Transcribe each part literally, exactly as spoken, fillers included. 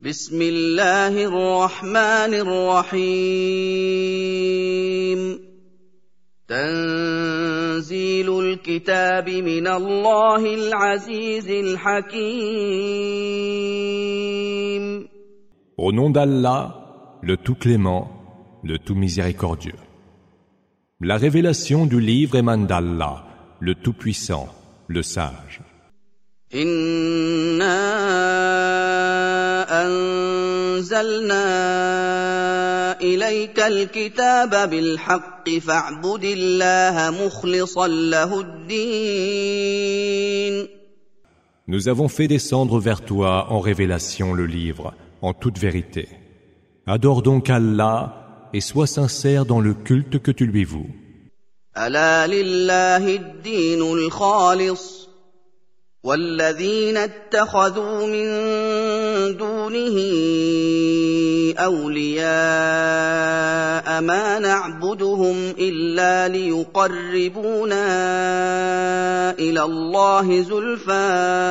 بسم الله الرحمن الرحيم تنزيل الكتاب من الله العزيز الحكيم. Au nom d'Allah, le tout clément, le tout miséricordieux. La révélation du livre émane d'Allah, le tout puissant, le sage. إِنَّا أَنزَلْنَا إِلَيْكَ الْكِتَابَ بِالْحَقِّ فَاعْبُدِ اللَّهَ مُخْلِصًا لَهُ الدِّينَ. Nous avons fait descendre vers toi en révélation le livre, en toute vérité. Adore donc Allah et sois sincère dans le culte que tu lui voues. أَلَا لِلَّهِ الدِّينُ الْخَالِصُ وَالَّذِينَ اتَّخَذُوا مِن دُونِهِ أَوْلِيَاءَ مَا نَعْبُدُهُمْ إِلَّا لِيُقَرِّبُونَا إِلَى اللَّهِ زُلْفَىٰ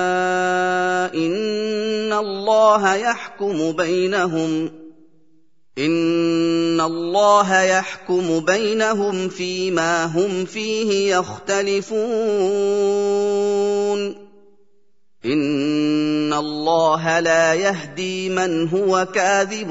إِنَّ اللَّهَ يَحْكُمُ بَيْنَهُمْ إِنَّ اللَّهَ يَحْكُمُ بَيْنَهُمْ فِيمَا هُمْ فِيهِ يَخْتَلِفُونَ إِنَّ اللَّهَ لَا يَهْدِي مَنْ هُوَ كَاذِبٌ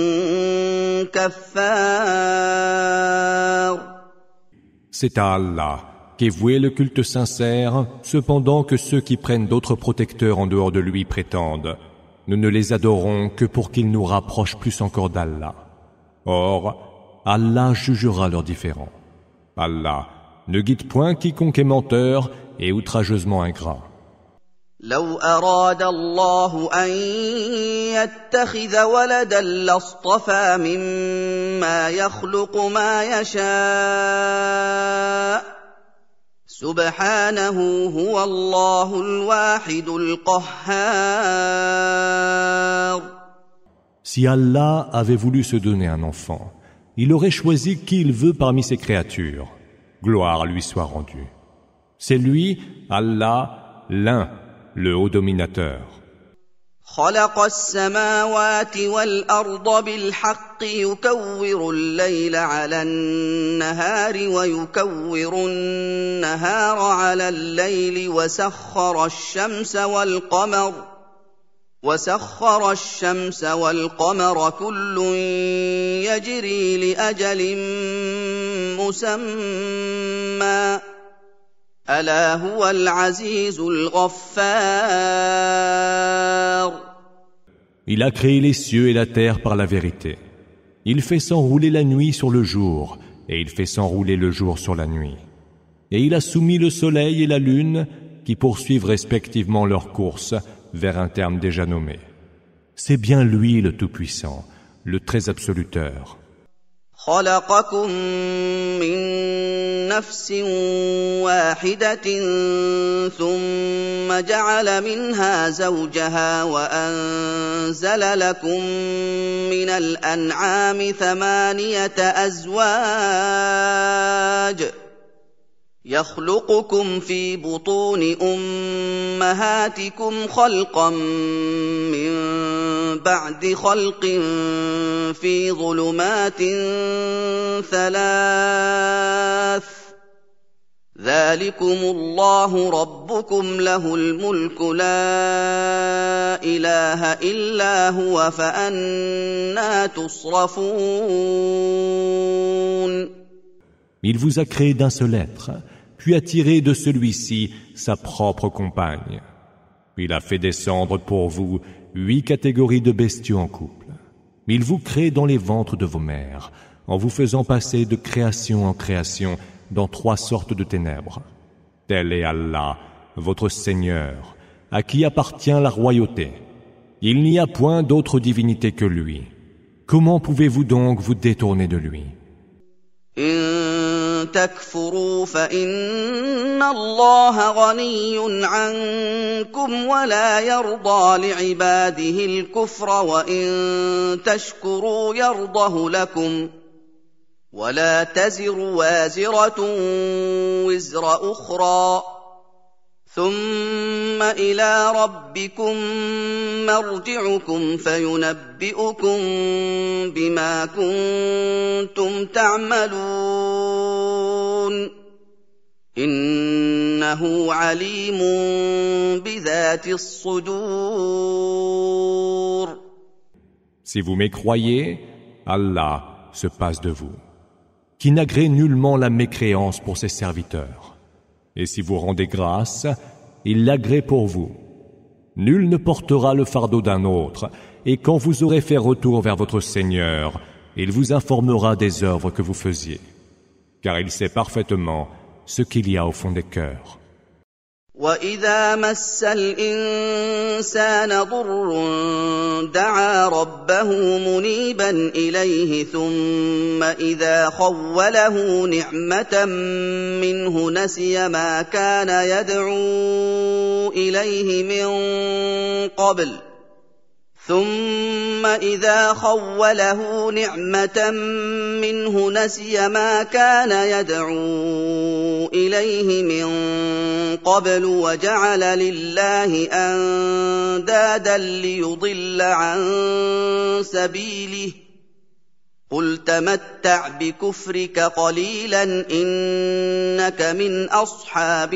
كَفَّارٌ. C'est à Allah qu'est voué le culte sincère, cependant que ceux qui prennent d'autres protecteurs en dehors de lui prétendent: nous ne les adorons que pour qu'ils nous rapprochent plus encore d'Allah. Or, Allah jugera leurs différends. Allah ne guide point quiconque est menteur et outrageusement ingrat. لو أراد الله أن يتخذ ولدا لاصطفى مما يخلق ما يشاء سبحانه هو الله الواحد القهار. Si Allah avait voulu se donner un enfant, il aurait choisi qui il veut parmi ses créatures. Gloire lui soit rendue. C'est lui, Allah, l'un, le haut dominateur. خلق السماوات والأرض بالحق يكور الليل على النهار ويكور النهار على الليل وسخر الشمس والقمر وسخر الشمس والقمر كل يجري لأجل مسمى ألا هو العزيز الغفار. Il a créé les cieux et la terre par la vérité. Il fait s'enrouler la nuit sur le jour, et il fait s'enrouler le jour sur la nuit. Et il a soumis le soleil et la lune, qui poursuivent respectivement leur course vers un terme déjà nommé. C'est bien lui le Tout-Puissant, le très absoluteur. خلقكم من نفس واحدة ثم جعل منها زوجها وأنزل لكم من الأنعام ثمانية أزواج يخلقكم في بطون أمهاتكم خلقا من بعد خلق في ظلمات ثلاث ذلكم الله ربكم له الملك لا إله إلا هو فأنى تصرفون. Il vous a créé d'un seul être, puis a tiré de celui-ci sa propre compagne. Il a fait descendre pour vous huit catégories de bestiaux en couple. Il vous crée dans les ventres de vos mères, en vous faisant passer de création en création dans trois sortes de ténèbres. Tel est Allah, votre Seigneur, à qui appartient la royauté. Il n'y a point d'autre divinité que lui. Comment pouvez-vous donc vous détourner de lui? إن تكفروا فإن الله غني عنكم ولا يرضى لعباده الكفر وإن تشكروا يرضه لكم ولا تزر وازرة وزر أخرى ثم إلى ربكم مرجعكم فينبئكم بما كنتم تعملون إنه عليم بذات الصدور. Si vous mécroyez, Allah se passe de vous, qui n'agrée nullement la mécréance pour ses serviteurs. Et si vous rendez grâce, il l'agrée pour vous. Nul ne portera le fardeau d'un autre, et quand vous aurez fait retour vers votre Seigneur, il vous informera des œuvres que vous faisiez, car il sait parfaitement ce qu'il y a au fond des cœurs. وَإِذَا مَسَّ الْإِنسَانَ ضُرٌّ دَعَا رَبَّهُ مُنِيبًا إِلَيْهِ ثُمَّ إِذَا خَوَّلَهُ نِعْمَةً مِّنْهُ نَسِيَ مَا كَانَ يَدْعُو إِلَيْهِ مِن قَبْلُ ثُمَّ إِذَا خَوَّلَهُ نِعْمَةً مِّنْهُ نَسِيَ مَا كَانَ يَدْعُو إِلَيْهِ مِن قَبْلُ وَجَعَلَ لِلَّهِ أَندَادًا لِّيُضِلَّ عَن سَبِيلِهِ قُلْ تَمَتَّعْ بِكُفْرِكَ قَلِيلًا إِنَّكَ مِنْ أَصْحَابِ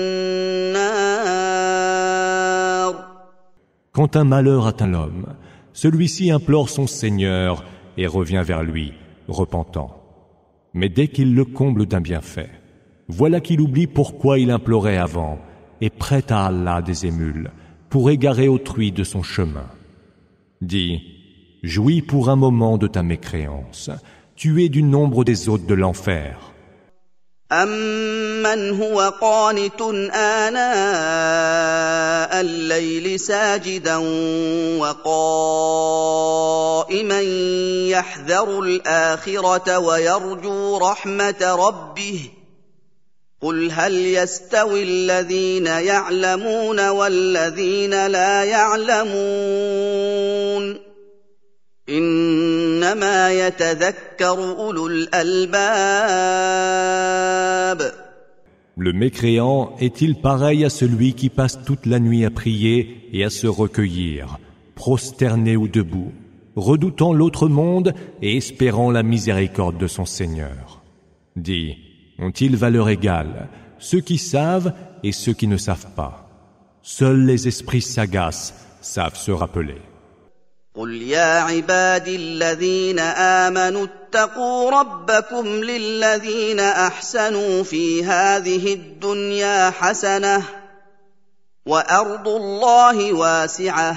النَّارِ. Quand un malheur atteint l'homme, celui-ci implore son Seigneur et revient vers lui, repentant. Mais dès qu'il le comble d'un bienfait, voilà qu'il oublie pourquoi il implorait avant et prête à Allah des émules pour égarer autrui de son chemin. Dis, jouis pour un moment de ta mécréance, tu es du nombre des hôtes de l'enfer. أَمَّنْ هُوَ قَانِتٌ آنَاءَ اللَّيْلِ سَاجِدًا وَقَائِمًا يَحْذَرُ الْآخِرَةَ وَيَرْجُو رَحْمَةَ رَبِّهِ قُلْ هَلْ يَسْتَوِي الَّذِينَ يَعْلَمُونَ وَالَّذِينَ لَا يَعْلَمُونَ إِنَّمَا يَتَذَكَّرُ أُولُو الْأَلْبَابِ. Le mécréant est-il pareil à celui qui passe toute la nuit à prier et à se recueillir, prosterné ou debout, redoutant l'autre monde et espérant la miséricorde de son Seigneur? Dis, ont-ils valeur égale, ceux qui savent et ceux qui ne savent pas? Seuls les esprits sagaces savent se rappeler. قُلْ يَا عِبَادِي الَّذِينَ آمَنُوا اتَّقُوا رَبَّكُمْ لِلَّذِينَ أَحْسَنُوا فِي هَٰذِهِ الدُّنْيَا حَسَنَةٌ وَأَرْضُ اللَّهِ وَاسِعَةٌ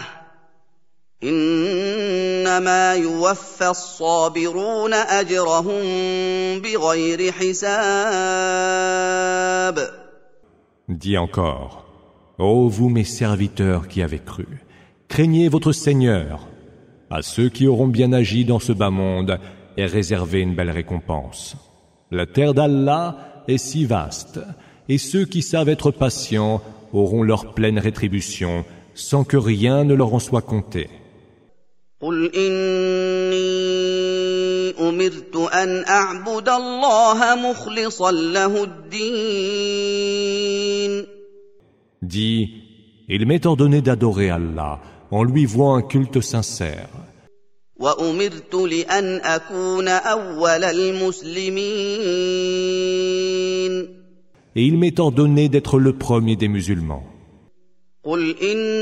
إِنَّمَا يُوَفَّى الصَّابِرُونَ أَجْرَهُم بِغَيْرِ حِسَابٍ. Dis encore, ô vous mes serviteurs qui avez cru, craignez votre Seigneur. À ceux qui auront bien agi dans ce bas monde est réservée une belle récompense. La terre d'Allah est si vaste, et ceux qui savent être patients auront leur pleine rétribution sans que rien ne leur en soit compté. قُلْ إِنِّي أُمِرْتُ أَنْ أَعْبُدَ اللَّهَ مُخْلِصًا لَهُ الدِّينَ. Dis, il m'est ordonné d'adorer Allah en lui vouant un culte sincère. وَأُمِرْتُ لِأَنْ أَكُونَ أَوَّلَ الْمُسْلِمِينَ. Et il m'est ordonné d'être le premier des musulmans. قُلْ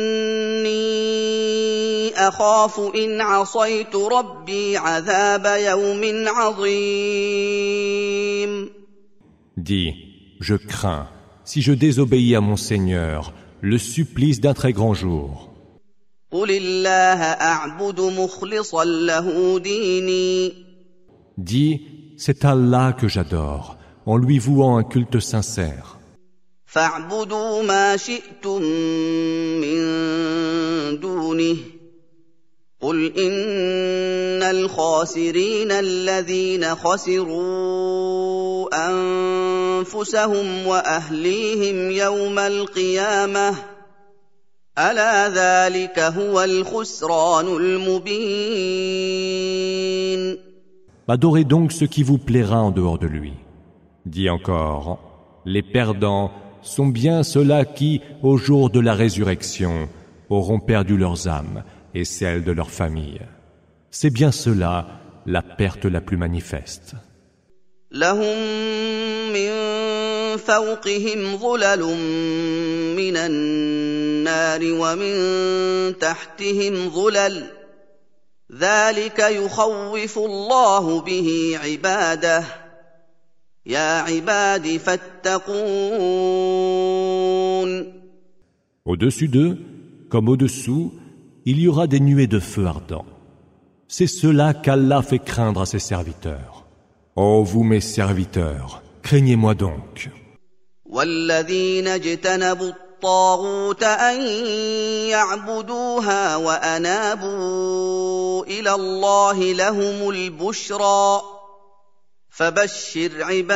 إِنِّي أَخَافُ إِنْ عَصَيْتُ رَبِّي عَذَابَ يَوْمٍ عَظِيمٍ. Dis, je crains, si je désobéis à mon Seigneur, le supplice d'un très grand jour. قُلِ اللَّهَ أَعْبُدُ مُخْلِصًا لَهُ دِينِي. Dis, c'est Allah que j'adore, en lui vouant un culte sincère. فَاعْبُدُوا مَا شِئْتُم مِّن دُونِهِ قُلْ إِنَّ الْخَاسِرِينَ الَّذِينَ خَسِرُوا أَنفُسَهُمْ وَأَهْلِيهِمْ يَوْمَ الْقِيَامَةِ أَلَا ذَلِكَ هُوَ الْخُسْرَانُ الْمُبِينُ. Adorez donc ce qui vous plaira en dehors de lui. Dis encore, les perdants sont bien ceux-là qui, au jour de la résurrection, auront perdu leurs âmes et celles de leur famille. C'est bien cela la perte la plus manifeste. لهم من فوقهم ظلل من النار ومن تحتهم ظلل ذلك يخوف الله به عباده يا عباد فاتقون. Au-dessus d'eux, comme au-dessous, il y aura des nuées de feu ardent. C'est cela qu'Allah fait craindre à ses serviteurs. Ô vous mes serviteurs, craignez-moi donc. والذين اجتنبوا الطاغوت أن يعبدوها وأنابوا إلى الله لهم البشرى فبشر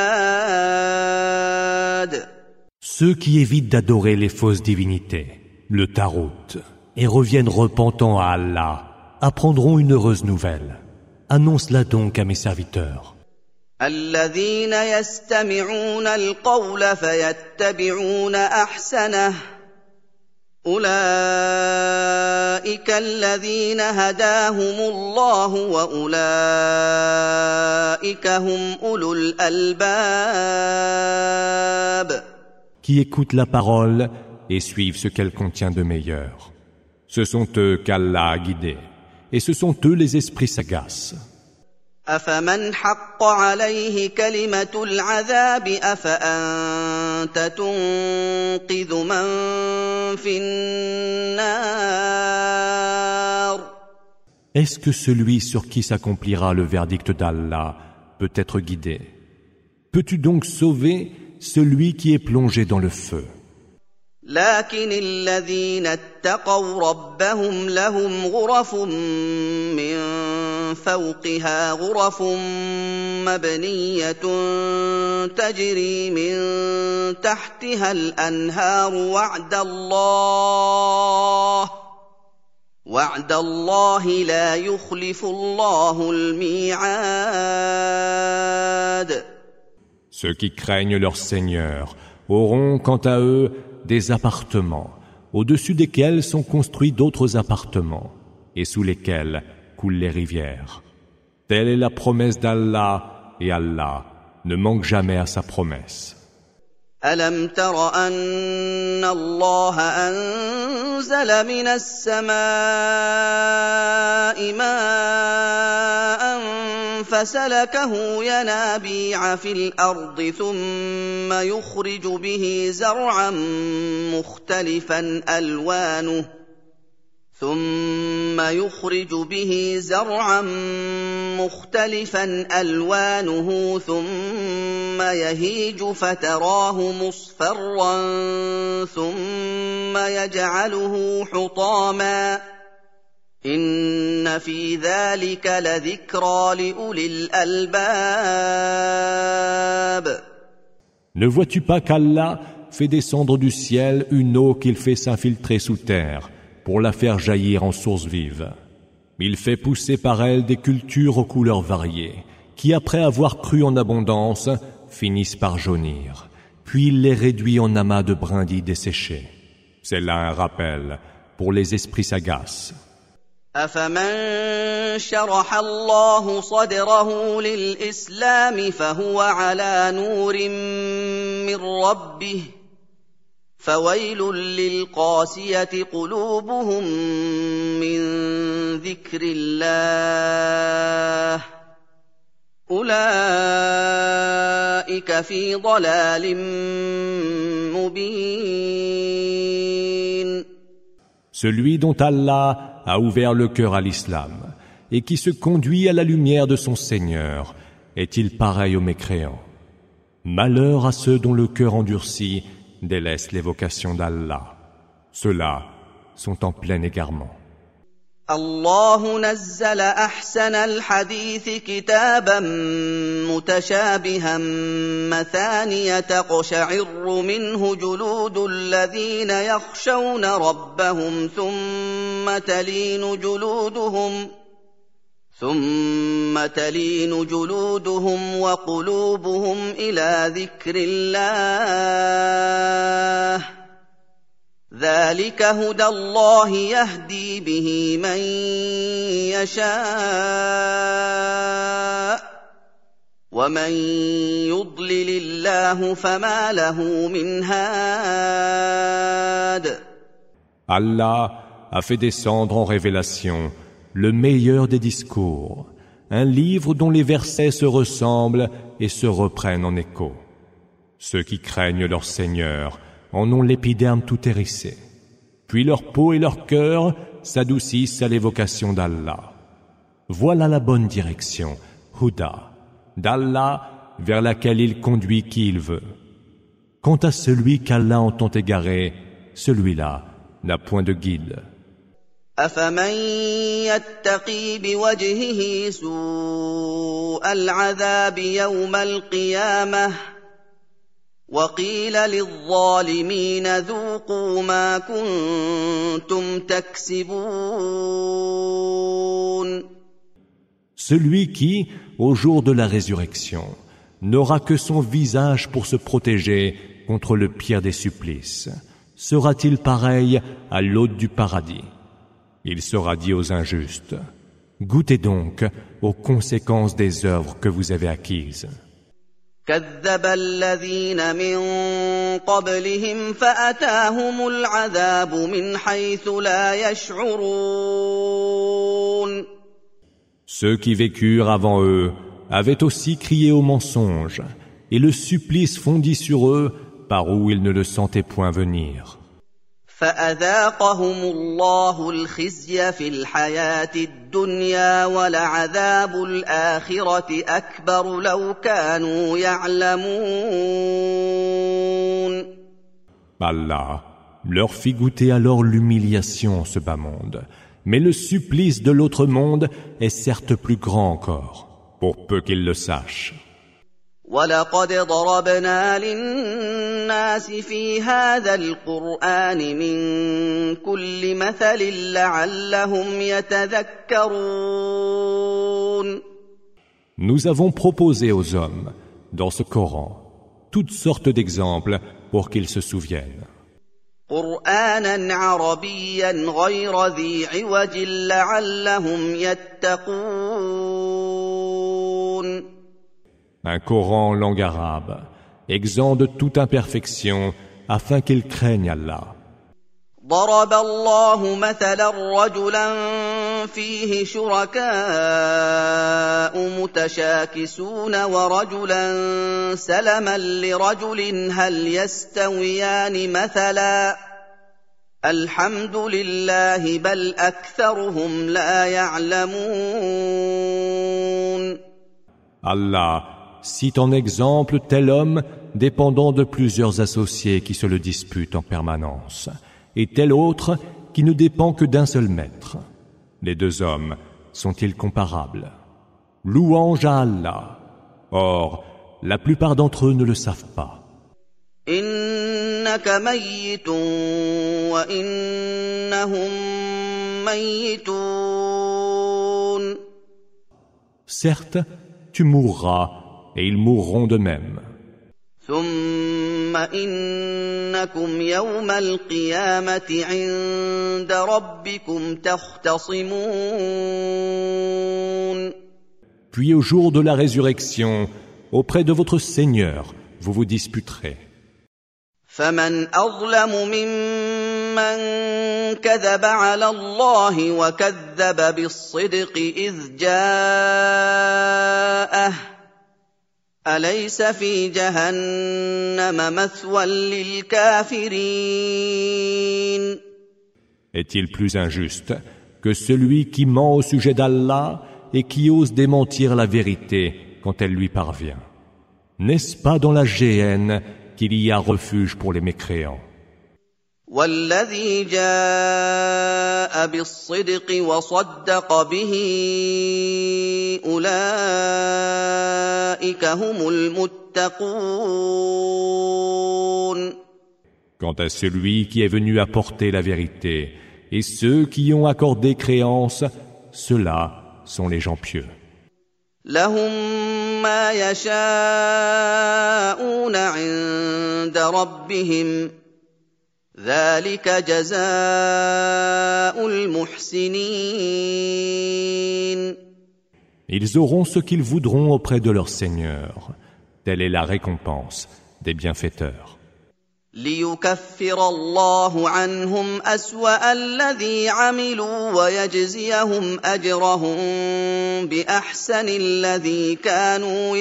عباد. Ceux qui évitent d'adorer les fausses divinités, le Tarout, et reviennent repentants à Allah, apprendront une heureuse nouvelle. Annonce-la donc à mes serviteurs. الذين يستمعون القول فيتبعون أحسنه أولئك الذين هداهم الله وأولئك هم أولو الألباب. Qui écoutent la parole et suivent ce qu'elle contient de meilleur. Ce sont eux qu'Allah a guidés, et ce sont eux les esprits sagaces. أفمن حق عليه كلمة العذاب أفأنت تنقذ من في النار. Est-ce que celui sur qui s'accomplira le verdict d'Allah peut être guidé? Peux-tu donc sauver celui qui est plongé dans le feu? لكن الذين اتقوا ربهم لهم غرف من فوقها غرف مبنية تجري من تحتها الأنهار وعد الله وعد الله لا يخلف الله الميعاد. Ceux qui craignent leur Seigneur auront quant à eux des appartements, au-dessus desquels sont construits d'autres appartements, et sous lesquels coulent les rivières. Telle est la promesse d'Allah, et Allah ne manque jamais à sa promesse. ألم تر أن الله أنزل من السماء ماء فسلكه ينابيع في الأرض ثم يخرج به زرعا مختلفا ألوانه ثم يخرج به زرعا مختلفا ألوانه ثم يهيج فتراه مصفرا ثم يجعله حطاما إن في ذلك لذكرى لأولي الألباب. Ne vois-tu pas qu'Allah fait descendre du ciel une eau qu'il fait s'infiltrer sous terre pour la faire jaillir en source vive? Il fait pousser par elle des cultures aux couleurs variées, qui après avoir cru en abondance, finissent par jaunir, puis il les réduit en amas de brindilles desséchées. C'est là un rappel pour les esprits sagaces. أفمن شرح الله صدره للإسلام فهو على نور من ربه فويل للقاسية قلوبهم من ذكر الله أولئك في ضلال مبين. Celui dont Allah a ouvert le cœur à l'islam et qui se conduit à la lumière de son Seigneur, est-il pareil aux mécréants? Malheur à ceux dont le cœur endurci délaisse l'évocation d'Allah. Ceux-là sont en plein égarement. الله نزل أحسن الحديث كتابا متشابها مثانية تقشعر منه جلود الذين يخشون ربهم ثم تلين جلودهم ثم تلين جلودهم وقلوبهم إلى ذكر الله ذلك هدى الله يهدي به من يشاء ومن يضلل الله فما له من هاد. Allah a fait descendre en révélation le meilleur des discours, un livre dont les versets se ressemblent et se reprennent en écho. Ceux qui craignent leur Seigneur en ont l'épiderme tout hérissé, puis leur peau et leur cœur s'adoucissent à l'évocation d'Allah. Voilà la bonne direction, Huda, d'Allah vers laquelle il conduit qui il veut. Quant à celui qu'Allah entend égarer, celui-là n'a point de guide. أفمن يتقي بوجهه سوء العذاب يوم القيامة وقيل للظالمين ذوقوا ما كنتم تكسبون. Celui qui, au jour de la résurrection, n'aura que son visage pour se protéger contre le pire des supplices, sera-t-il pareil à l'hôte du paradis? Il sera dit aux injustes, goûtez donc aux conséquences des œuvres que vous avez acquises. كذب الذين من قبلهم فأتاهم العذاب من حيث لا يشعرون. Ceux qui vécurent avant eux avaient aussi crié au mensonge, et le supplice fondit sur eux par où ils ne le sentaient point venir. فأذاقهم الله الخزي في الحياة الدنيا ولعذاب الآخرة أكبر لو كانوا يعلمون. Allah leur fit goûter alors l'humiliation en ce bas monde, mais le supplice de l'autre monde est certes plus grand encore, pour peu qu'ils le sachent. وَلَقَدْ ضَرَبْنَا لِلنَّاسِ فِي هَذَا الْقُرْآنِ مِنْ كُلِّ مَثَلٍ لَعَلَّهُمْ يَتَذَكَّرُونَ. Nous avons proposé aux hommes, dans ce Coran, toutes sortes d'exemples pour qu'ils se souviennent. قُرْآنًا عَرَبِيًّا غَيْرَ ذِي عِوَجٍ لَعَلَّهُمْ يَتَّقُونَ. Un Coran en langue arabe, exempt de toute imperfection, afin qu'ils craignent Allah. ضرب الله مثلا رجلا فيه شركاء متشاكسون ورجلا سلما لرجل هل يستويان مثلا الحمد لله بل أكثرهم لا يعلمون. Allah cite en exemple tel homme dépendant de plusieurs associés qui se le disputent en permanence, et tel autre qui ne dépend que d'un seul maître. Les deux hommes sont-ils comparables? Louange à Allah. Or, la plupart d'entre eux ne le savent pas. إنك ميت وإنهم ميتون. Certes, tu mourras, et ils mourront de même. ثم إنكم يوم القيامة عند ربكم تختصمون. Puis au jour de la résurrection, auprès de votre Seigneur, vous vous disputerez. فمن أظلم ممن كذب على الله وكذب بالصدق إذ جاءه أليس في جهنم مثوى للكافرين. Est-il plus injuste que celui qui ment au sujet d'Allah et qui ose démentir la vérité quand elle lui parvient? N'est-ce pas dans la géhenne qu'il y a refuge pour les mécréants? والذي جاء بالصدق وصدق به أولئك هم المتقون. Quant à celui qui est venu apporter la vérité et ceux qui ont accordé créance, ceux-là sont les gens pieux. لهم ما يشاءون عند ربهم ذلك جزاء المحسنين. Ils auront ce qu'ils voudront auprès de leur Seigneur. Telle est la récompense des bienfaiteurs. ليكفر الله عنهم أسوأ الذي عملوا ويجزيهم أجرهم بأحسن الذي كانوا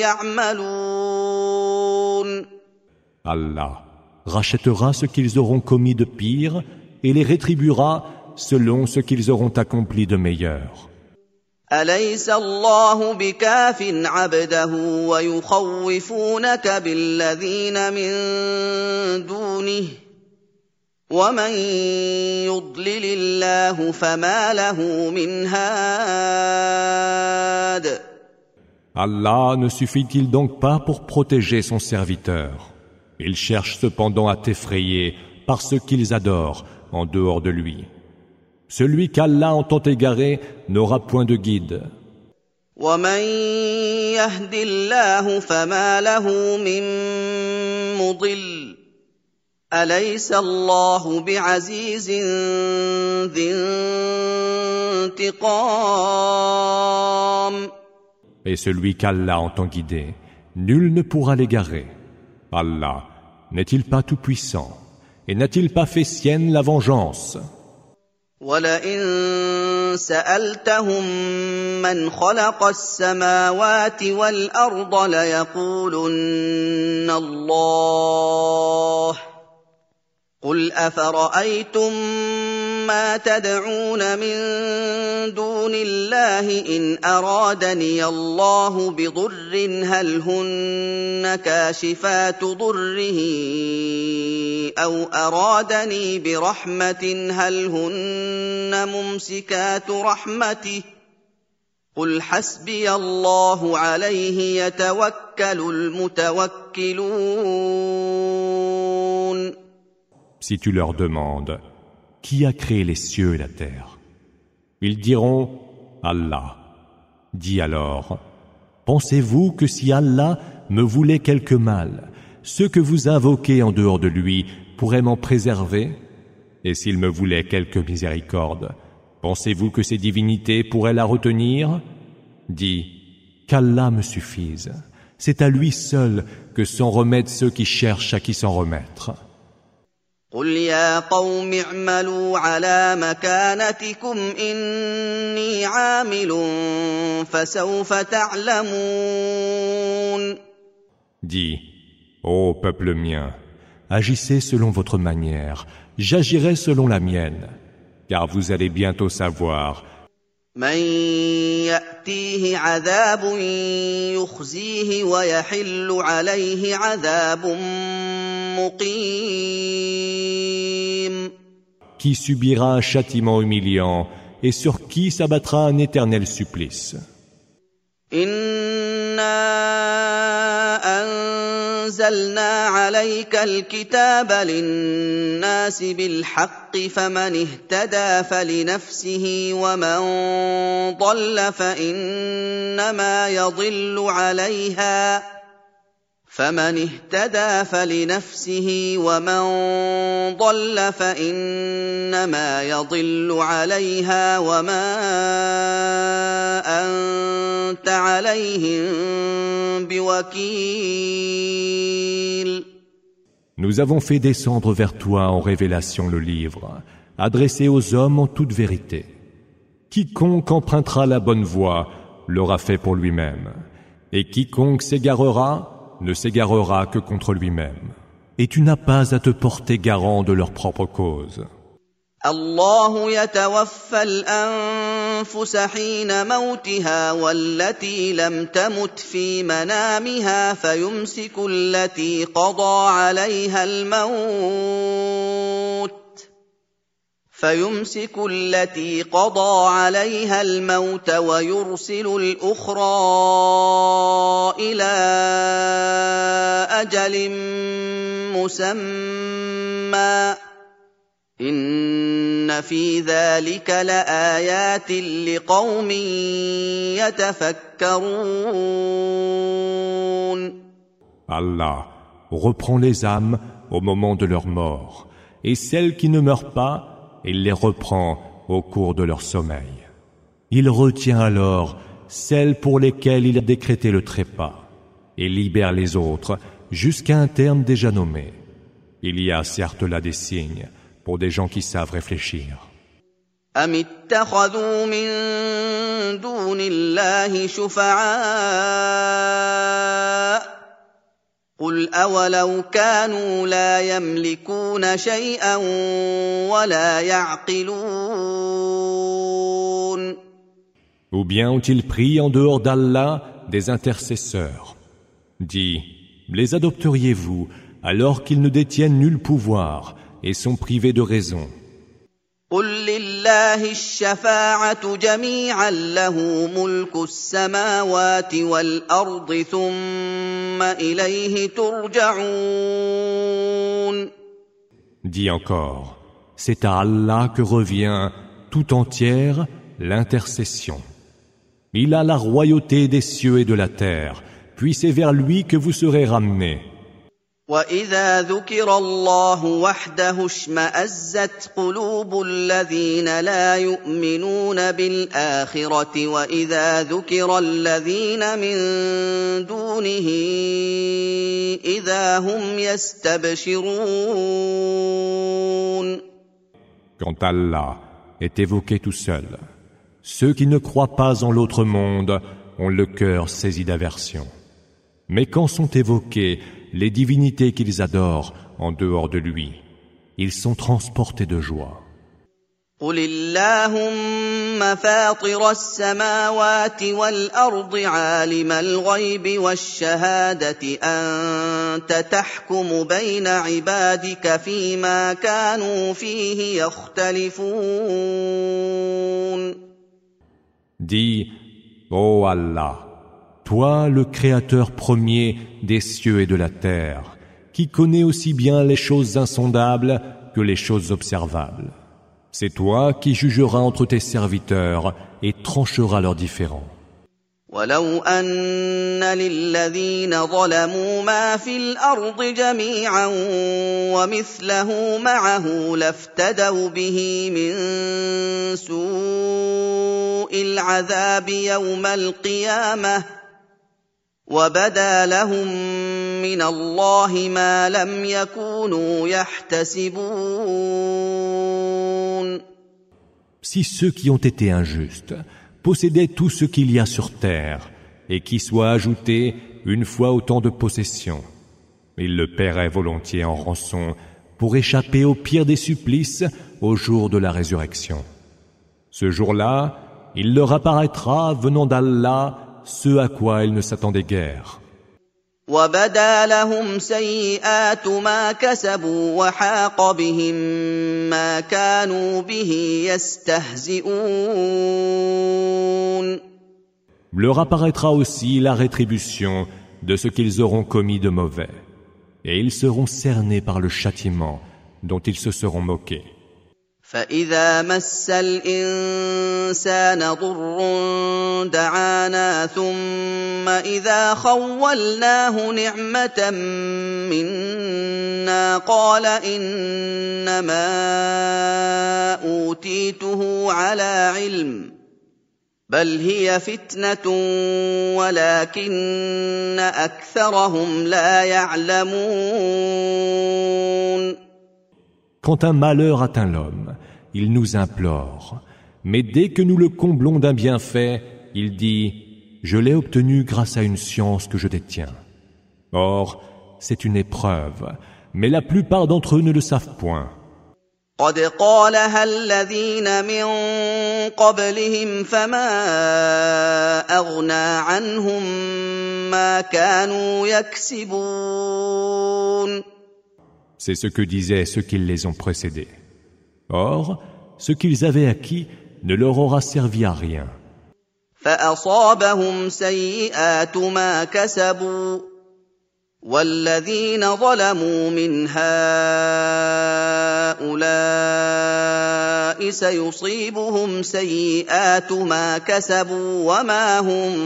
يعملون. Allah rachètera ce qu'ils auront commis de pire et les rétribuera selon ce qu'ils auront accompli de meilleur. أليس الله بكاف عبده ويخوفونك بالذين من دونه ومن يضلل الله فما له من هاد. Allah ne suffit-il donc pas pour protéger son serviteur? Il cherche cependant à t'effrayer par ce qu'ils adorent en dehors de lui. Celui qu'Allah entend égarer n'aura point de guide. ومن يهد الله فما له من مضل أليس الله بعزيز ذي انتقام. Et celui qu'Allah entend guider, nul ne pourra l'égarer. Allah n'est-il pas tout-puissant et n'a-t-il pas fait sienne la vengeance? وَلَئِن سَأَلْتَهُم مَّنْ خَلَقَ السَّمَاوَاتِ وَالْأَرْضَ لَيَقُولُنَّ اللَّهُ قُلْ أَفَرَأَيْتُم مَّا تَدْعُونَ مِن دُونِ اللَّهِ إِنْ أَرَادَنِيَ اللَّهُ بِضُرٍّ هَلْ هُنَّ كَاشِفَاتُ ضُرِّهِ أَوْ أَرَادَنِي بِرَحْمَةٍ هَلْ هُنَّ مُمْسِكَاتُ رَحْمَتِهِ قُلْ حَسْبِيَ اللَّهُ عَلَيْهِ يَتَوَكَّلُ الْمُتَوَكِّلُونَ. Si tu leur demandes, qui a créé les cieux et la terre? Ils diront, Allah. Dis alors, pensez-vous que si Allah me voulait quelque mal, ceux que vous invoquez en dehors de lui pourraient m'en préserver? Et s'il me voulait quelque miséricorde, pensez-vous que ces divinités pourraient la retenir? Dis, qu'Allah me suffise. C'est à lui seul que s'en remettent ceux qui cherchent à qui s'en remettre. قُلْ يَا قَوْمِ اعْمَلُوا عَلَىٰ مَكَانَتِكُمْ إِنِّي عَامِلٌ فَسَوْفَ تَعْلَمُونَ. Dis, ô peuple mien, agissez selon votre manière, j'agirai selon la mienne, car vous allez bientôt savoir. مَن يَأْتِيهِ عَذَابٌ يُخْزِيهِ وَيَحِلُّ عَلَيْهِ عَذَابٌ مُقِيمٌ. Qui subira un châtiment humiliant et sur qui s'abattra un éternel supplice. أنزلنا عليك الكتاب للناس بالحق فمن اهتدى فلنفسه ومن ضل فإنما يضل عليها فمن اهتدى فلنفسه ومن ضل فإنما يضل عليها وما أنت عليهم بوكيل. Nous avons fait descendre vers toi en révélation le livre, adressé aux hommes en toute vérité. Quiconque empruntera la bonne voie l'aura fait pour lui-même, et quiconque s'égarera ne s'égarera que contre lui-même. Et tu n'as pas à te porter garant de leur propre cause. الله يتوفى الأنفس حين موتها والتي لم تمت في منامها فيمسك التي قضى عليها الموت فيمسك التي قضى عليها الموت ويرسل الأخرى إلى أجل مسمى إن في ذلك لآيات لقوم يتفكرون Allah reprend les âmes au moment de leur mort, et celles qui ne meurent pas, il les reprend au cours de leur sommeil. Il retient alors celles pour lesquelles il a décrété le trépas, et libère les autres jusqu'à un terme déjà nommé. Il y a certes là des signes pour des gens qui savent réfléchir. أم اتخذوا من دون الله شفعاء قل أولو كانوا لا يملكون شيئا ولا يعقلون. Ou bien ont-ils pris en dehors d'Allah des intercesseurs? Dis, les adopteriez-vous alors qu'ils ne détiennent nul pouvoir et sont privés de raison? قل لله الشفاعة جميعا له ملك السماوات والأرض ثم إليه ترجعون. Dis encore, c'est à Allah que revient tout entière l'intercession. Il a la royauté des cieux et de la terre, puis c'est vers lui que vous serez ramenés. وَإِذَا ذُكِرَ اللَّهُ وَحْدَهُ اشْمَأَزَّتْ قُلُوبُ الَّذِينَ لَا يُؤْمِنُونَ بِالْآخِرَةِ وَإِذَا ذُكِرَ الَّذِينَ مِن دُونِهِ إِذَا هُمْ يَسْتَبْشِرُونَ. Quand Allah est évoqué tout seul, ceux qui ne croient pas en l'autre monde ont le cœur saisi d'aversion. Mais quand sont évoquées les divinités qu'ils adorent en dehors de lui, ils sont transportés de joie. قُلِ اللَّهُمَّ فَاطِرَ السَّمَاوَاتِ وَالْأَرْضِ عَالِمَ الْغَيْبِ وَالشَّهَادَةِ أَنتَ تَحْكُمُ بَيْنَ عِبَادِكَ فِيمَا كَانُوا فِيهِ يَخْتَلِفُونَ. Dis, ô Allah, toi le Créateur premier des cieux et de la terre, qui connaît aussi bien les choses insondables que les choses observables. C'est toi qui jugeras entre tes serviteurs et trancheras leurs différends. وَلَوْ أَنَّ لِلَّذِينَ ظَلَمُوا مَا فِي الْأَرْضِ جَمِيعًا وَمِثْلَهُ مَعَهُ لَافْتَدَوْا بِهِ مِن سُوءِ الْعَذَابِ يَوْمَ الْقِيَامَةِ وَبَدَا لَهُم مِّنَ اللَّهِ مَا لَمْ يَكُونُوا يَحْتَسِبُونَ. Si ceux qui ont été injustes possédaient tout ce qu'il y a sur terre, et qui soit ajouté une fois autant de possessions, ils le paieraient volontiers en rançon pour échapper au pire des supplices au jour de la résurrection. Ce jour-là, il leur apparaîtra venant d'Allah ce à quoi ils ne s'attendaient guère. وَبَدَا لَهُمْ سَيِّئَاتُ مَا كَسَبُوا وَحَاقَ بِهِم مَّا كَانُوا بِهِ يَسْتَهْزِئُونَ. Leur apparaîtra aussi la rétribution de ce qu'ils auront commis de mauvais, et ils seront cernés par le châtiment dont ils se seront moqués. فَإِذَا مَسَّ الْإِنسَانَ ضُرٌّ دَعَانَا ثُمَّ إِذَا خَوَّلْنَاهُ نِعْمَةً مِنَّا قَالَ إِنَّمَا أُوتِيتُهُ عَلَىٰ عِلْمٍ بَلْ هِيَ فِتْنَةٌ وَلَٰكِنَّ أَكْثَرَهُمْ لَا يَعْلَمُونَ. Quand un malheur atteint l'homme, il nous implore. Mais dès que nous le comblons d'un bienfait, il dit « Je l'ai obtenu grâce à une science que je détiens ». Or, c'est une épreuve, mais la plupart d'entre eux ne le savent point. قد قالها الذين من قبلهم فما أغنى عنهم ما كانوا يكسبون. C'est ce que disaient ceux qui les ont précédés. Or, ce qu'ils avaient acquis ne leur aura servi à rien. فأصابهم سيئات ما كسبوا والذين ظلموا من هؤلاء سيصيبهم سيئات ما كسبوا وما هم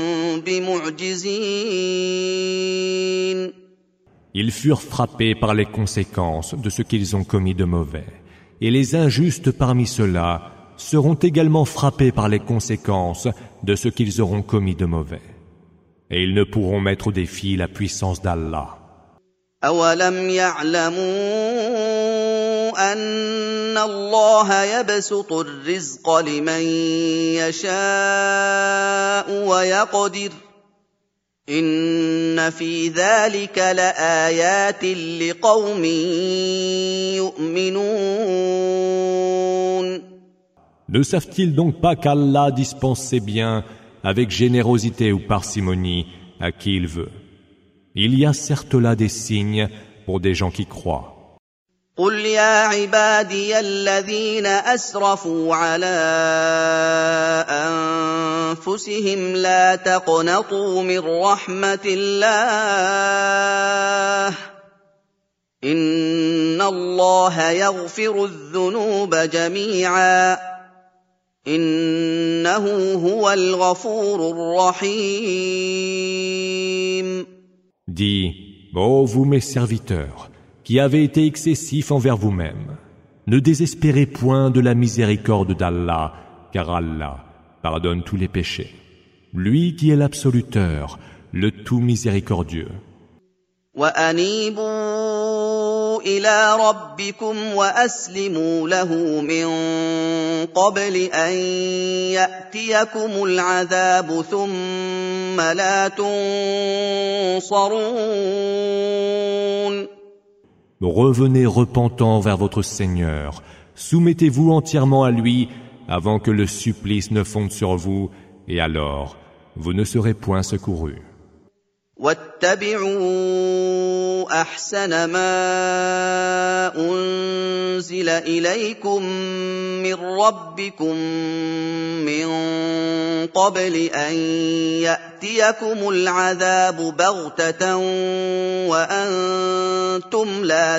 بمعجزين. Ils furent frappés par les conséquences de ce qu'ils ont commis de mauvais, et les injustes parmi ceux-là seront également frappés par les conséquences de ce qu'ils auront commis de mauvais. Et ils ne pourront mettre au défi la puissance d'Allah. أَوَلَمْ يَعْلَمُوا أَنَّ اللَّهَ يَبْسُطُ الرِّزْقَ لِمَن يَشَاءُ وَيَقْدِرُ إِنَّ فِي ذَلِكَ لَآيَاتٍ لِقَوْمٍ يُؤْمِنُونَ. Ne savent-ils donc pas qu'Allah dispense ses biens avec générosité ou parcimonie à qui il veut? Il y a certes là des signes pour des gens qui croient. قُلْ يَا عِبَادِيَ الَّذِينَ أَسْرَفُوا عَلَىٰ أَنفُسِهِمْ لَا تَقْنَطُوا مِن رَّحْمَةِ اللَّهِ إِنَّ اللَّهَ يَغْفِرُ الذُّنُوبَ جَمِيعًا إِنَّهُ هُوَ الْغَفُورُ الرَّحِيمُ. Dis, ô vous mes serviteurs, qui avez été excessifs envers vous-mêmes, ne désespérez point de la miséricorde d'Allah, car Allah pardonne tous les péchés. Lui qui est l'absoluteur, le tout miséricordieux. وَأَنِيبُوا إِلَىٰ رَبِّكُمْ وَأَسْلِمُوا لَهُ مِن قَبْلِ أَن يَأْتِيَكُمُ الْعَذَابُ ثُمَّ لَا تُنصَرُونَ. Revenez repentant vers votre Seigneur, soumettez-vous entièrement à lui avant que le supplice ne fonde sur vous, et alors vous ne serez point secourus. وَاتَّبِعُوا أَحْسَنَ مَا أُنزِلَ إِلَيْكُم مِّن رَّبِّكُم مِّن قَبْلِ أَن يَأْتِيَكُمُ الْعَذَابُ بَغْتَةً وَأَنتُمْ لَا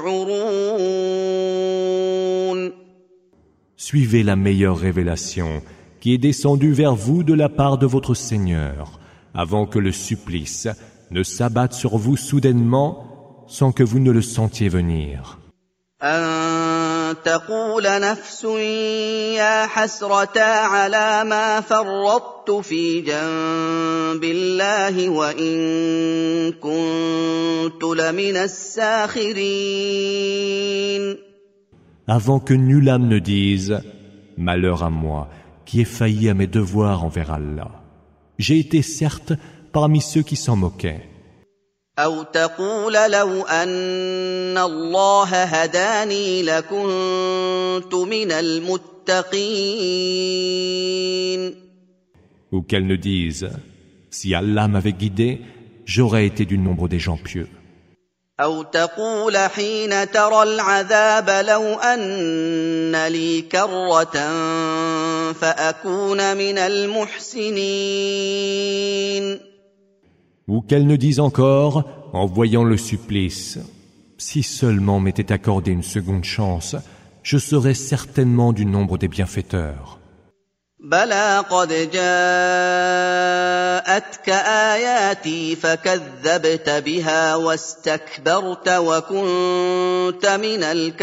تَشْعُرُونَ. Suivez la meilleure révélation qui est descendue vers vous de la part de votre Seigneur, avant que le supplice ne s'abatte sur vous soudainement sans que vous ne le sentiez venir. أَن تَقُولَ نَفْسٌ يَا حَسْرَتَا عَلَىٰ مَا فَرَّطتُ فِي جَنبِ اللَّهِ وَإِن كُنتُ لَمِنَ السَّاخِرِينَ. Avant que nulle âme ne dise « Malheur à moi, qui ai failli à mes devoirs envers Allah. J'ai été certes parmi ceux qui s'en moquaient. » أَوْ تَقُولَ لَوْ أَنَّ اللَّهَ هَدَانِي لَكُنتُ مِنَ الْمُتَّقِينَ. Ou qu'elle ne dise « Si Allah m'avait guidé, j'aurais été du nombre des gens pieux. » أَوْ تَقُولَ حِينَ تَرَى الْعَذَابَ لَوْ أَنَّ لِي كَرَّةً فَأَكُونَ مِنَ الْمُحْسِنِينَ. Ou qu'elle ne dise encore, en voyant le supplice, « Si seulement m'était accordé une seconde chance, je serais certainement du nombre des bienfaiteurs. » بَلَىٰ قَدْ جَاءَتْكَ آيَاتِي فَكَذَّبْتَ بِهَا وَاسْتَكْبَرْتَ وَكُنتَ مِنَ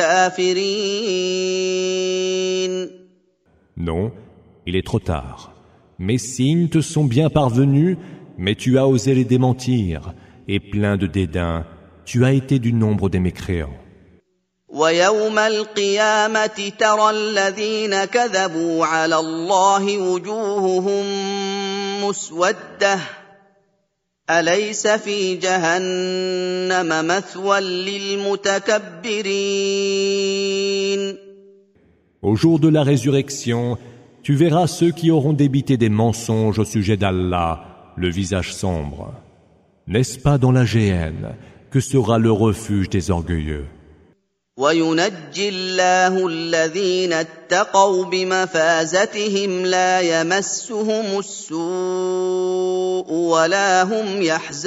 الْكَافِرِينَ. Non, il est trop tard. Mes signes te sont bien parvenus, mais tu as osé les démentir, et plein de dédain, tu as été du nombre des mécréants. وَيَوْمَ الْقِيَامَةِ تَرَى الَّذِينَ كَذَبُوا عَلَى اللَّهِ وُجُوهُهُم مُّسْوَدَّةٌ أَلَيْسَ فِي جَهَنَّمَ مَثْوًى لِّلْمُتَكَبِّرِينَ. Au jour de la résurrection, tu verras ceux qui auront débité des mensonges au sujet d'Allah, le visage sombre. N'est-ce pas dans la géhenne que sera le refuge des orgueilleux? وينجي الله الذين اتقوا بمفازتهم لا يمسهم السوء ولا هم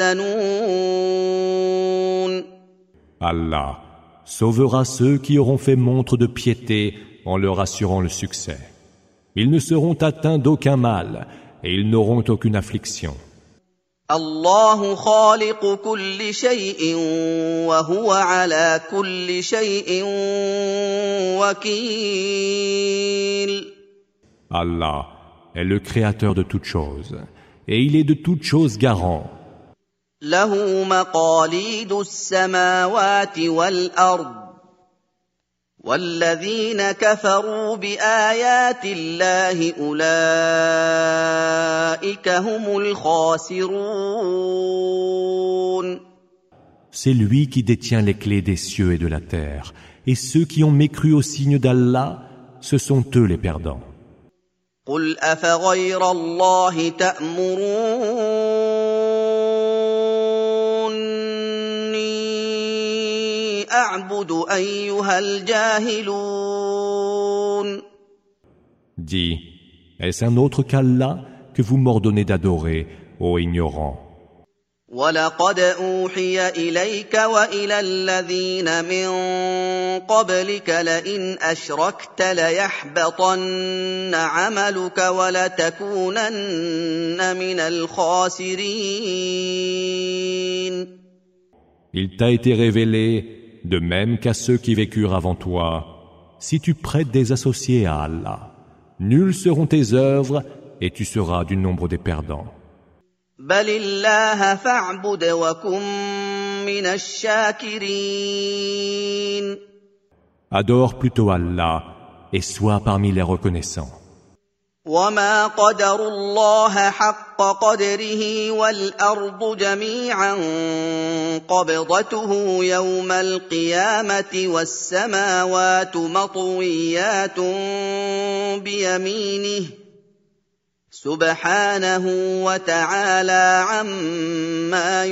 يحزنون. Allah sauvera ceux qui auront fait montre de piété en leur assurant le succès. Ils ne seront atteints d'aucun mal et ils n'auront aucune affliction. الله خالق كل شيء وهو على كل شيء وكيل. Allah est le créateur de toutes choses et il est de toutes choses garant. له مقاليد السماوات والأرض والذين كفروا بآيات الله أولئك هم الخاسرون. C'est lui qui détient les clés des cieux et de la terre, et ceux qui ont mécru au signe d'Allah, ce sont eux les perdants. قل أفغير الله تأمروني أعبد أيها الجاهلون. Dis, est-ce un autre qu'Allah que vous m'ordonnez d'adorer, ô ignorants? وَلَقَدْ أُوحِيَ إِلَيْكَ وَإِلَى الَّذِينَ مِن قَبْلِكَ لَئِنْ أَشْرَكْتَ لَيَحْبَطَنَّ عَمَلُكَ وَلَتَكُونَنَّ مِنَ الْخَاسِرِينَ. Il t'a été révélé, de même qu'à ceux qui vécurent avant toi, si tu prêtes des associés à Allah, nulles seront tes œuvres et tu seras du nombre des perdants. بل الله فاعبد وكن من الشاكرين. Adore plutôt Allah et sois parmi les reconnaissants. وما قدروا الله حق قدره والأرض جميعا قبضته يوم القيامة والسماوات مطويات بيمينه سبحانه وتعالى عما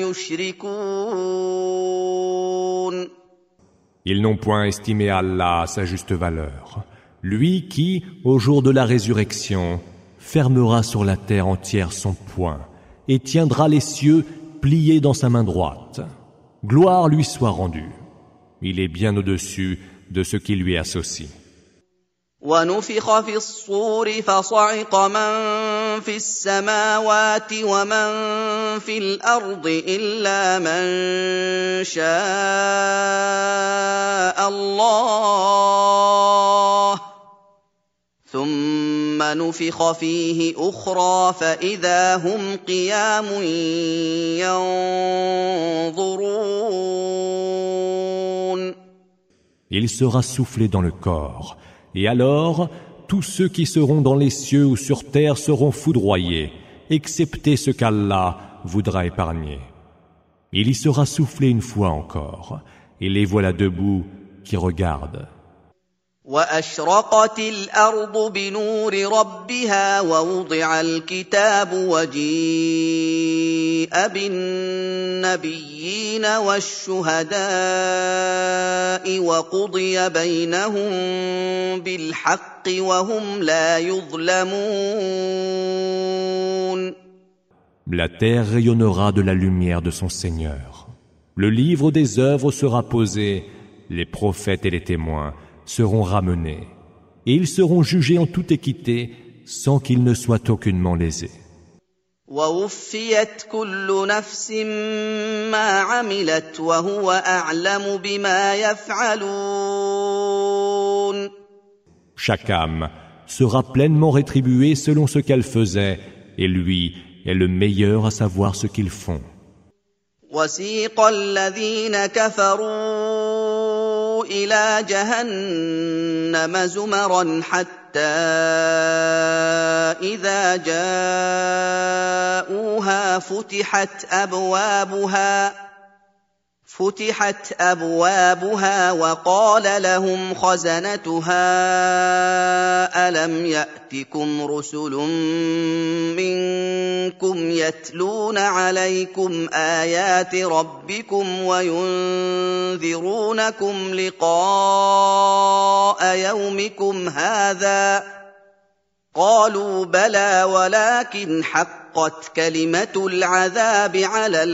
يشركون. Ils n'ont point estimé Allah à sa juste valeur. Lui qui, au jour de la résurrection, fermera sur la terre entière son poing et tiendra les cieux pliés dans sa main droite. Gloire lui soit rendue. Il est bien au-dessus de ce qui lui associe. ونفخ في الصور فصعق من في السماوات ومن في الأرض إلا من شاء الله ثم نفخ فيه أخرى فإذا هم قيام ينظرون. Il sera soufflé dans le corps. Et alors, tous ceux qui seront dans les cieux ou sur terre seront foudroyés, excepté ce qu'Allah voudra épargner. Il y sera soufflé une fois encore, et les voilà debout qui regardent. وأشرقت الأرض بنور ربها ووضع الكتاب وجيء بالنبيين والشهداء وقضي بينهم بالحق وهم لا يظلمون. La terre rayonnera de la lumière de son Seigneur. Le livre des œuvres sera posé, les prophètes et les témoins seront ramenés, et ils seront jugés en toute équité sans qu'ils ne soient aucunement lésés. وَوُفِّيَتْ كُلُّ نَفْسٍ مَّا عَمِلَتْ وَهُوَ أَعْلَمُ بِمَا يَفْعَلُونَ. Chaque âme sera pleinement rétribuée selon ce qu'elle faisait, et lui est le meilleur à savoir ce qu'ils font. وَسِيقَ الَّذِينَ كَفَرُوا إِلَى جَهَنَّمَ زُمَرًا حَتَّى إِذَا جَاءُوهَا فُتِحَتْ أَبْوَابُهَا فُتِحَتْ أَبْوَابُهَا وَقَالَ لَهُمْ خَزَنَتُهَا أَلَمْ يَأْتِكُمْ رُسُلٌ منكم يتلون عليكم آيات ربكم وينذرونكم لقاء يومكم هذا قالوا بلى ولكن حقت كلمة العذاب على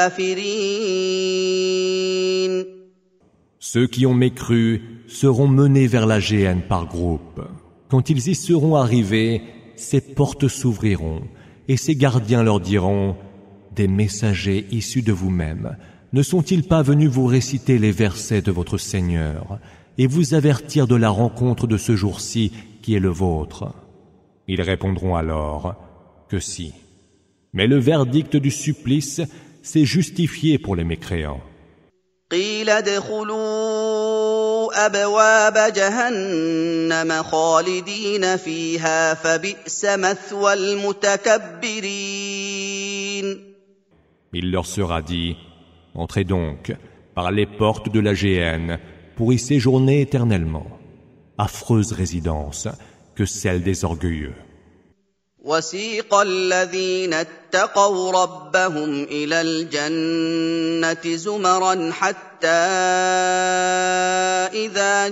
الكافرين. Ceux qui ont mécru seront menés vers la géhenne par groupe. Quand ils y seront arrivés, ces portes s'ouvriront, et ces gardiens leur diront: des messagers issus de vous-même, ne sont-ils pas venus vous réciter les versets de votre Seigneur et vous avertir de la rencontre de ce jour-ci qui est le vôtre? Ils répondront alors que si. Mais le verdict du supplice s'est justifié pour les mécréants. قيل ادخلوا أبواب جهنم خالدين فيها فبئس مثوى المتكبرين. Il leur sera dit: entrez donc par les portes de la géhenne pour y séjourner éternellement. Affreuse résidence que celle des orgueilleux. وسيق الذين اتقوا ربهم إلى الجنة زمرا حتى إذا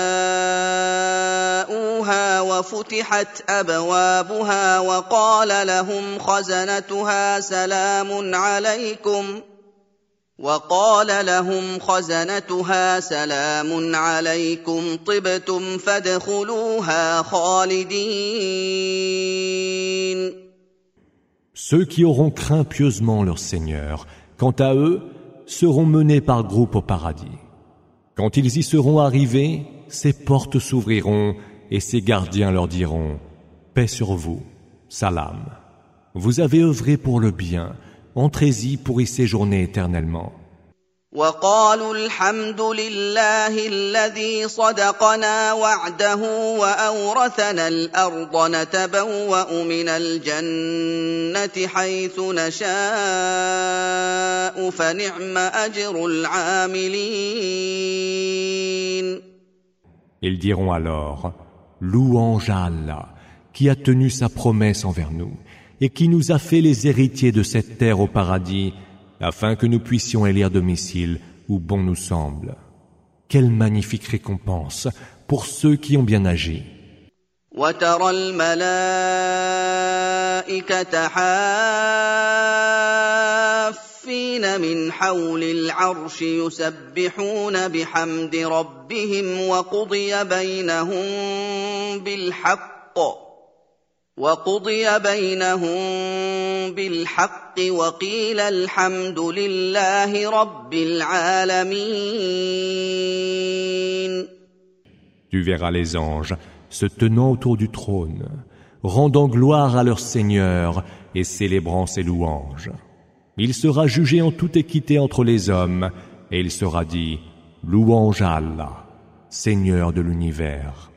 جاءوها وفتحت أبوابها وقال لهم خزنتها سلام عليكم وقال لهم خزنتها سلام عليكم طبتم فادخلوها خالدين. Ceux qui auront craint pieusement leur Seigneur, quant à eux, seront menés par groupe au paradis. Quand ils y seront arrivés, ces portes s'ouvriront et ces gardiens leur diront: paix sur vous, salam. Vous avez œuvré pour le bien, entrez-y pour y séjourner éternellement. وقالوا الحمد لله الذي صدقنا وعده وأورثنا الأرض نتبوأ من الجنة حيث نشاء فنعم أجر العاملين. Ils diront alors: louange à Allah, qui a tenu sa promesse envers nous et qui nous a fait les héritiers de cette terre au paradis, afin que nous puissions élire domicile où bon nous semble. Quelle magnifique récompense pour ceux qui ont bien agi. وترى الملائكة حافين من حول العرش يسبحون بحمد ربهم وقضي بينهم بالحق وقضي بينهم بالحق وقيل الحمد لله رب العالمين. Tu verras les anges se tenant autour du trône, rendant gloire à leur Seigneur et célébrant ses louanges. Il sera jugé en toute équité entre les hommes et il sera dit: louange à Allah, Seigneur de l'univers.